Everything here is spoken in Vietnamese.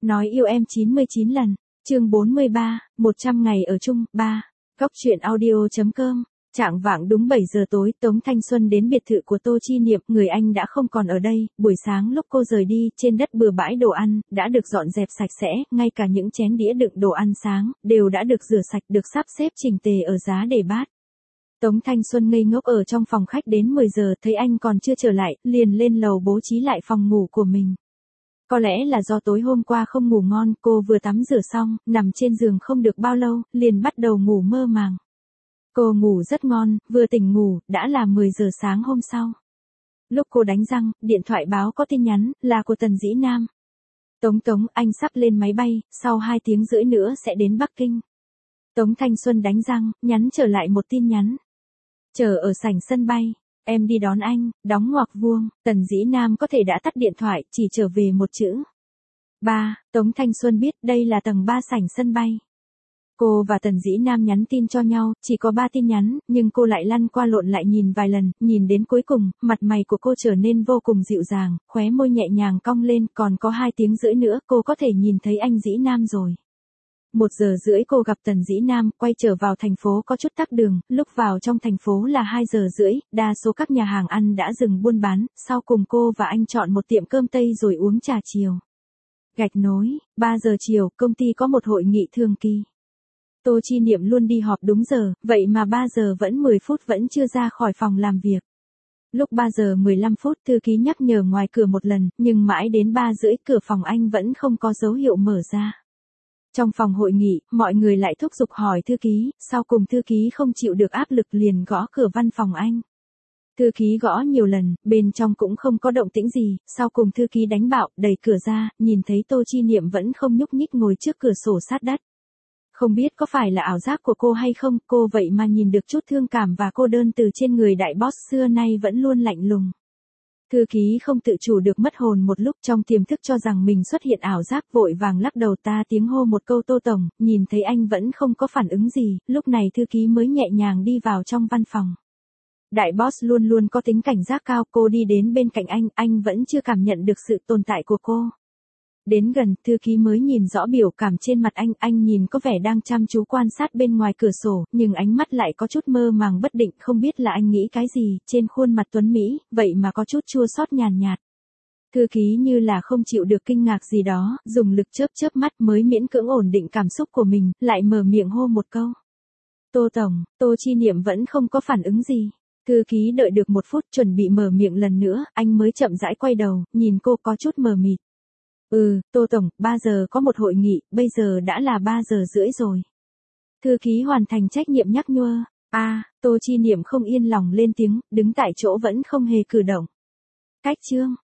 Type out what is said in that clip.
Nói yêu em 99 lần. Chương 43, 100 ngày ở chung, 3. Góc truyện audio.com. Chạng vạng đúng 7 giờ tối, Tống Thanh Xuân đến biệt thự của Tô Chi Niệm, người anh đã không còn ở đây, buổi sáng lúc cô rời đi, trên đất bừa bãi đồ ăn, đã được dọn dẹp sạch sẽ, ngay cả những chén đĩa đựng đồ ăn sáng, đều đã được rửa sạch, được sắp xếp chỉnh tề ở giá để bát. Tống Thanh Xuân ngây ngốc ở trong phòng khách đến 10 giờ, thấy anh còn chưa trở lại, liền lên lầu bố trí lại phòng ngủ của mình. Có lẽ là do tối hôm qua không ngủ ngon, cô vừa tắm rửa xong, nằm trên giường không được bao lâu, liền bắt đầu ngủ mơ màng. Cô ngủ rất ngon, vừa tỉnh ngủ, đã là 10 giờ sáng hôm sau. Lúc cô đánh răng, điện thoại báo có tin nhắn, là của Tần Dĩ Nam. Tống, anh sắp lên máy bay, sau 2 tiếng rưỡi nữa sẽ đến Bắc Kinh. Tống Thanh Xuân đánh răng, nhắn trở lại một tin nhắn. Chờ ở sảnh sân bay, em đi đón anh, đóng ngoặc vuông. Tần Dĩ Nam có thể đã tắt điện thoại, chỉ trở về một chữ. 3. Tống Thanh Xuân biết đây là tầng 3 sảnh sân bay. Cô và Tần Dĩ Nam nhắn tin cho nhau, chỉ có 3 tin nhắn, nhưng cô lại lăn qua lộn lại nhìn vài lần, nhìn đến cuối cùng, mặt mày của cô trở nên vô cùng dịu dàng, khóe môi nhẹ nhàng cong lên, còn có 2 tiếng rưỡi nữa, cô có thể nhìn thấy anh Dĩ Nam rồi. 1 giờ rưỡi cô gặp Tần Dĩ Nam, quay trở vào thành phố có chút tắc đường, lúc vào trong thành phố là 2 giờ rưỡi, đa số các nhà hàng ăn đã dừng buôn bán, sau cùng cô và anh chọn một tiệm cơm Tây rồi uống trà chiều. Gạch nối, 3 giờ chiều, công ty có một hội nghị thường kỳ. Tô Chi Niệm luôn đi họp đúng giờ, vậy mà 3 giờ vẫn 10 phút vẫn chưa ra khỏi phòng làm việc. Lúc 3 giờ 15 phút thư ký nhắc nhở ngoài cửa một lần, nhưng mãi đến 3 rưỡi cửa phòng anh vẫn không có dấu hiệu mở ra. Trong phòng hội nghị, mọi người lại thúc giục hỏi thư ký, sau cùng thư ký không chịu được áp lực liền gõ cửa văn phòng anh. Thư ký gõ nhiều lần, bên trong cũng không có động tĩnh gì, sau cùng thư ký đánh bạo, đẩy cửa ra, nhìn thấy Tô Chi Niệm vẫn không nhúc nhích ngồi trước cửa sổ sát đất. Không biết có phải là ảo giác của cô hay không, cô vậy mà nhìn được chút thương cảm và cô đơn từ trên người đại boss xưa nay vẫn luôn lạnh lùng. Thư ký không tự chủ được mất hồn một lúc, trong tiềm thức cho rằng mình xuất hiện ảo giác, vội vàng lắc đầu ta tiếng hô một câu Tô Tổng, nhìn thấy anh vẫn không có phản ứng gì, lúc này thư ký mới nhẹ nhàng đi vào trong văn phòng. Đại boss luôn luôn có tính cảnh giác cao, cô đi đến bên cạnh anh vẫn chưa cảm nhận được sự tồn tại của cô. Đến gần, thư ký mới nhìn rõ biểu cảm trên mặt anh nhìn có vẻ đang chăm chú quan sát bên ngoài cửa sổ, nhưng ánh mắt lại có chút mơ màng bất định, không biết là anh nghĩ cái gì, trên khuôn mặt tuấn Mỹ, vậy mà có chút chua xót nhàn nhạt. Thư ký như là không chịu được kinh ngạc gì đó, dùng lực chớp mắt mới miễn cưỡng ổn định cảm xúc của mình, lại mở miệng hô một câu. Tô Tổng, Tô Chi Niệm vẫn không có phản ứng gì. Thư ký đợi được 1 phút chuẩn bị mở miệng lần nữa, anh mới chậm rãi quay đầu, nhìn cô có chút mờ mịt. Tô Tổng, 3 giờ có một hội nghị, bây giờ đã là 3 giờ rưỡi rồi. Thư ký hoàn thành trách nhiệm nhắc nhở. Tô Chi Niệm không yên lòng lên tiếng, đứng tại chỗ vẫn không hề cử động. Cách chương.